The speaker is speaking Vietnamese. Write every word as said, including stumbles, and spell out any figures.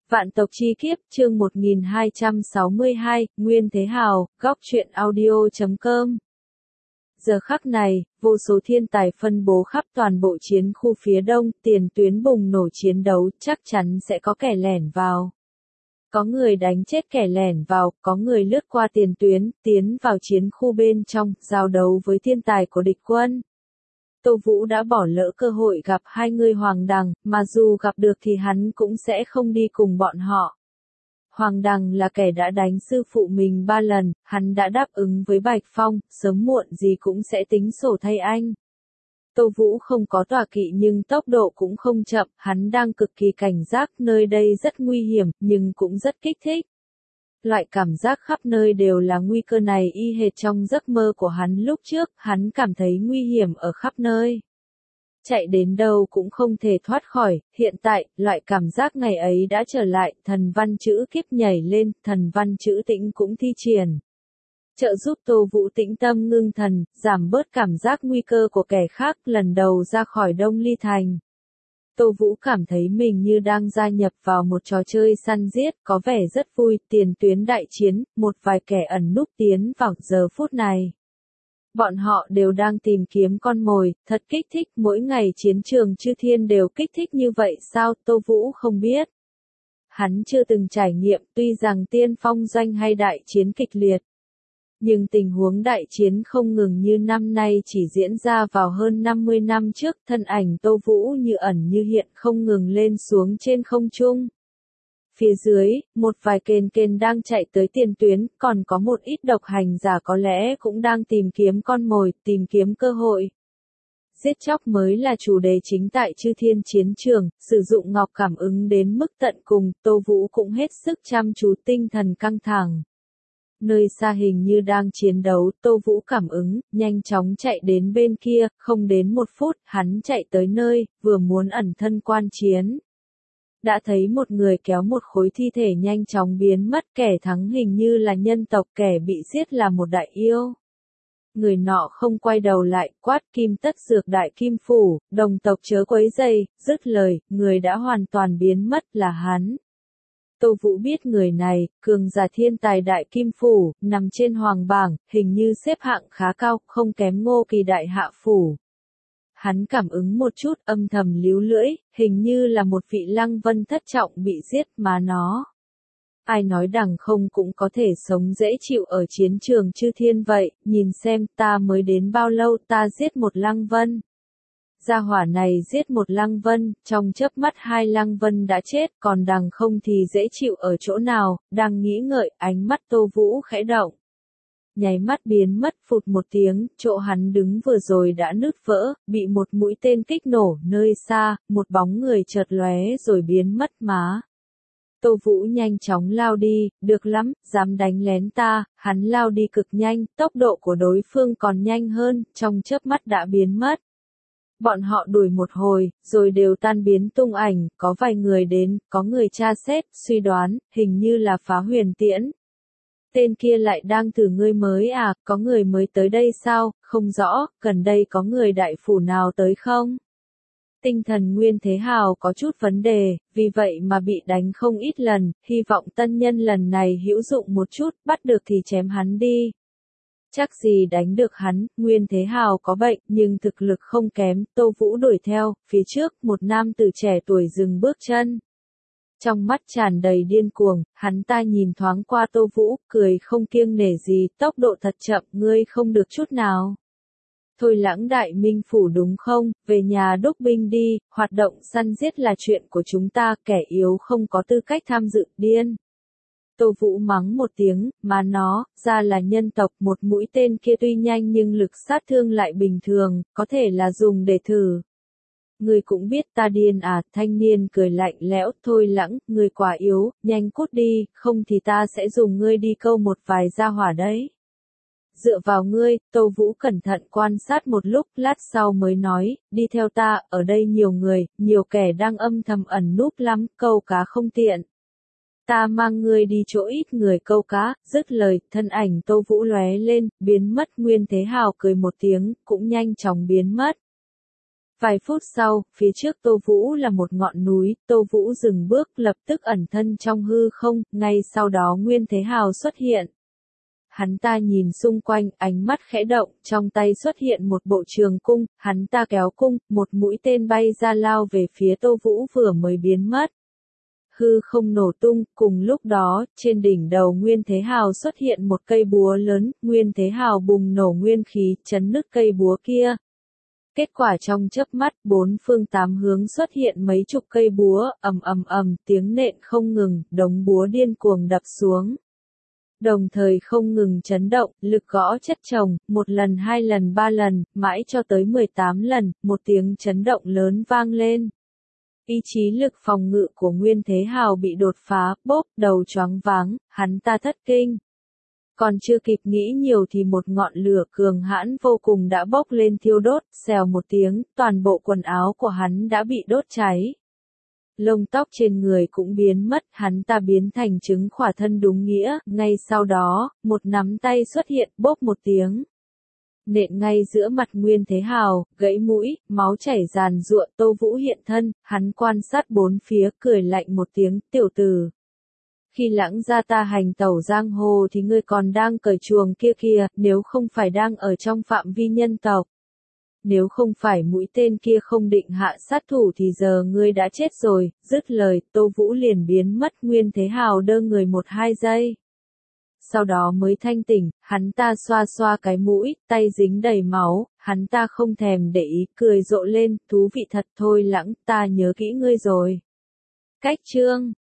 Vạn tộc chi kiếp, chương một nghìn hai trăm sáu mươi hai, Nguyên Thế Hào, góc truyện audio chấm com. Giờ khắc này, vô số thiên tài phân bố khắp toàn bộ chiến khu phía đông, tiền tuyến bùng nổ chiến đấu, chắc chắn sẽ có kẻ lẻn vào. Có người đánh chết kẻ lẻn vào, có người lướt qua tiền tuyến, tiến vào chiến khu bên trong, giao đấu với thiên tài của địch quân. Tô Vũ đã bỏ lỡ cơ hội gặp hai người Hoàng Đằng, mà dù gặp được thì hắn cũng sẽ không đi cùng bọn họ. Hoàng Đằng là kẻ đã đánh sư phụ mình ba lần, hắn đã đáp ứng với Bạch Phong, sớm muộn gì cũng sẽ tính sổ thay anh. Tô Vũ không có tọa kỵ nhưng tốc độ cũng không chậm, hắn đang cực kỳ cảnh giác, nơi đây rất nguy hiểm, nhưng cũng rất kích thích. Loại cảm giác khắp nơi đều là nguy cơ này y hệt trong giấc mơ của hắn lúc trước, hắn cảm thấy nguy hiểm ở khắp nơi. Chạy đến đâu cũng không thể thoát khỏi, hiện tại, loại cảm giác ngày ấy đã trở lại, thần văn chữ kiếp nhảy lên, thần văn chữ tĩnh cũng thi triển. Trợ giúp Tô Vũ tĩnh tâm ngưng thần, giảm bớt cảm giác nguy cơ của kẻ khác lần đầu ra khỏi Đông Ly Thành. Tô Vũ cảm thấy mình như đang gia nhập vào một trò chơi săn giết, có vẻ rất vui, tiền tuyến đại chiến, một vài kẻ ẩn núp tiến vào giờ phút này. Bọn họ đều đang tìm kiếm con mồi, thật kích thích, mỗi ngày chiến trường Chư Thiên đều kích thích như vậy sao, Tô Vũ không biết. Hắn chưa từng trải nghiệm, tuy rằng tiên phong doanh hay đại chiến kịch liệt. Nhưng tình huống đại chiến không ngừng như năm nay chỉ diễn ra vào hơn năm mươi năm trước, thân ảnh Tô Vũ như ẩn như hiện không ngừng lên xuống trên không trung. Phía dưới, một vài kền kền đang chạy tới tiền tuyến, còn có một ít độc hành giả có lẽ cũng đang tìm kiếm con mồi, tìm kiếm cơ hội. Giết chóc mới là chủ đề chính tại Chư Thiên chiến trường, sử dụng ngọc cảm ứng đến mức tận cùng, Tô Vũ cũng hết sức chăm chú, tinh thần căng thẳng. Nơi xa hình như đang chiến đấu, Tô Vũ cảm ứng, nhanh chóng chạy đến bên kia, không đến một phút, hắn chạy tới nơi, vừa muốn ẩn thân quan chiến. Đã thấy một người kéo một khối thi thể nhanh chóng biến mất, kẻ thắng hình như là nhân tộc, kẻ bị giết là một đại yêu. Người nọ không quay đầu lại, quát kim tất dược đại kim phủ, đồng tộc chớ quấy rầy, dứt lời, người đã hoàn toàn biến mất là hắn. Tô Vũ biết người này, cường giả thiên tài đại kim phủ, nằm trên hoàng bảng, hình như xếp hạng khá cao, không kém Ngô Kỳ đại hạ phủ. Hắn cảm ứng một chút, âm thầm líu lưỡi, hình như là một vị Lăng Vân thất trọng bị giết mà nó. Ai nói đằng không cũng có thể sống dễ chịu ở chiến trường Chư Thiên vậy, nhìn xem ta mới đến bao lâu ta giết một Lăng Vân. Gia hỏa này giết một Lăng Vân, trong chớp mắt hai Lăng Vân đã chết, còn đằng không thì dễ chịu ở chỗ nào, đang nghĩ ngợi, ánh mắt Tô Vũ khẽ động. Nháy mắt biến mất phụt một tiếng, chỗ hắn đứng vừa rồi đã nứt vỡ, bị một mũi tên kích nổ, nơi xa, một bóng người chợt lóe rồi biến mất má. Tô Vũ nhanh chóng lao đi, được lắm, dám đánh lén ta, hắn lao đi cực nhanh, tốc độ của đối phương còn nhanh hơn, trong chớp mắt đã biến mất. Bọn họ đuổi một hồi, rồi đều tan biến tung ảnh, có vài người đến, có người tra xét, suy đoán, hình như là Phá Huyền Tiễn. Tên kia lại đang thử ngươi mới à, có người mới tới đây sao, không rõ, gần đây có người đại phủ nào tới không? Tinh thần Nguyên Thế Hào có chút vấn đề, vì vậy mà bị đánh không ít lần, hy vọng tân nhân lần này hữu dụng một chút, bắt được thì chém hắn đi. Chắc gì đánh được hắn, Nguyên Thế Hào có bệnh, nhưng thực lực không kém, Tô Vũ đuổi theo, phía trước, một nam tử trẻ tuổi dừng bước chân. Trong mắt tràn đầy điên cuồng, hắn ta nhìn thoáng qua Tô Vũ, cười không kiêng nể gì, tốc độ thật chậm, ngươi không được chút nào. Thôi Lãng đại minh phủ đúng không, về nhà đúc binh đi, hoạt động săn giết là chuyện của chúng ta, kẻ yếu không có tư cách tham dự, điên. Tô Vũ mắng một tiếng, mà nó, ra là nhân tộc, một mũi tên kia tuy nhanh nhưng lực sát thương lại bình thường, có thể là dùng để thử. Ngươi cũng biết ta điên à, thanh niên cười lạnh lẽo, Thôi Lãng, ngươi quá yếu, nhanh cút đi, không thì ta sẽ dùng ngươi đi câu một vài gia hỏa đấy. Dựa vào ngươi, Tô Vũ cẩn thận quan sát một lúc, lát sau mới nói, đi theo ta, ở đây nhiều người, nhiều kẻ đang âm thầm ẩn núp lắm, câu cá không tiện. Ta mang ngươi đi chỗ ít người câu cá, dứt lời, thân ảnh Tô Vũ lóe lên, biến mất. Nguyên Thế Hào cười một tiếng, cũng nhanh chóng biến mất. Vài phút sau, phía trước Tô Vũ là một ngọn núi, Tô Vũ dừng bước lập tức ẩn thân trong hư không, ngay sau đó Nguyên Thế Hào xuất hiện. Hắn ta nhìn xung quanh, ánh mắt khẽ động, trong tay xuất hiện một bộ trường cung, hắn ta kéo cung, một mũi tên bay ra lao về phía Tô Vũ vừa mới biến mất. Hư không nổ tung, cùng lúc đó, trên đỉnh đầu Nguyên Thế Hào xuất hiện một cây búa lớn, Nguyên Thế Hào bùng nổ nguyên khí, chấn nứt cây búa kia. Kết quả trong chớp mắt, bốn phương tám hướng xuất hiện mấy chục cây búa, ầm ầm ầm, tiếng nện không ngừng, đống búa điên cuồng đập xuống. Đồng thời không ngừng chấn động, lực gõ chất chồng, một lần hai lần ba lần, mãi cho tới mười tám lần, một tiếng chấn động lớn vang lên. Ý chí lực phòng ngự của Nguyên Thế Hào bị đột phá, bốp, đầu choáng váng, hắn ta thất kinh. Còn chưa kịp nghĩ nhiều thì một ngọn lửa cường hãn vô cùng đã bốc lên thiêu đốt, xèo một tiếng, toàn bộ quần áo của hắn đã bị đốt cháy. Lông tóc trên người cũng biến mất, hắn ta biến thành trứng khỏa thân đúng nghĩa, ngay sau đó, một nắm tay xuất hiện, bốp một tiếng. Nện ngay giữa mặt Nguyên Thế Hào, gãy mũi, máu chảy ràn giụa, Tô Vũ hiện thân, hắn quan sát bốn phía, cười lạnh một tiếng, tiểu tử. Khi lãng gia ta hành tẩu giang hồ thì ngươi còn đang cởi chuồng kia kìa, nếu không phải đang ở trong phạm vi nhân tộc. Nếu không phải mũi tên kia không định hạ sát thủ thì giờ ngươi đã chết rồi, dứt lời, Tô Vũ liền biến mất. Nguyên Thế Hào đơ người một hai giây. Sau đó mới thanh tỉnh, hắn ta xoa xoa cái mũi, tay dính đầy máu, hắn ta không thèm để ý, cười rộ lên, thú vị thật thôi lãng, ta nhớ kỹ ngươi rồi. Cách chương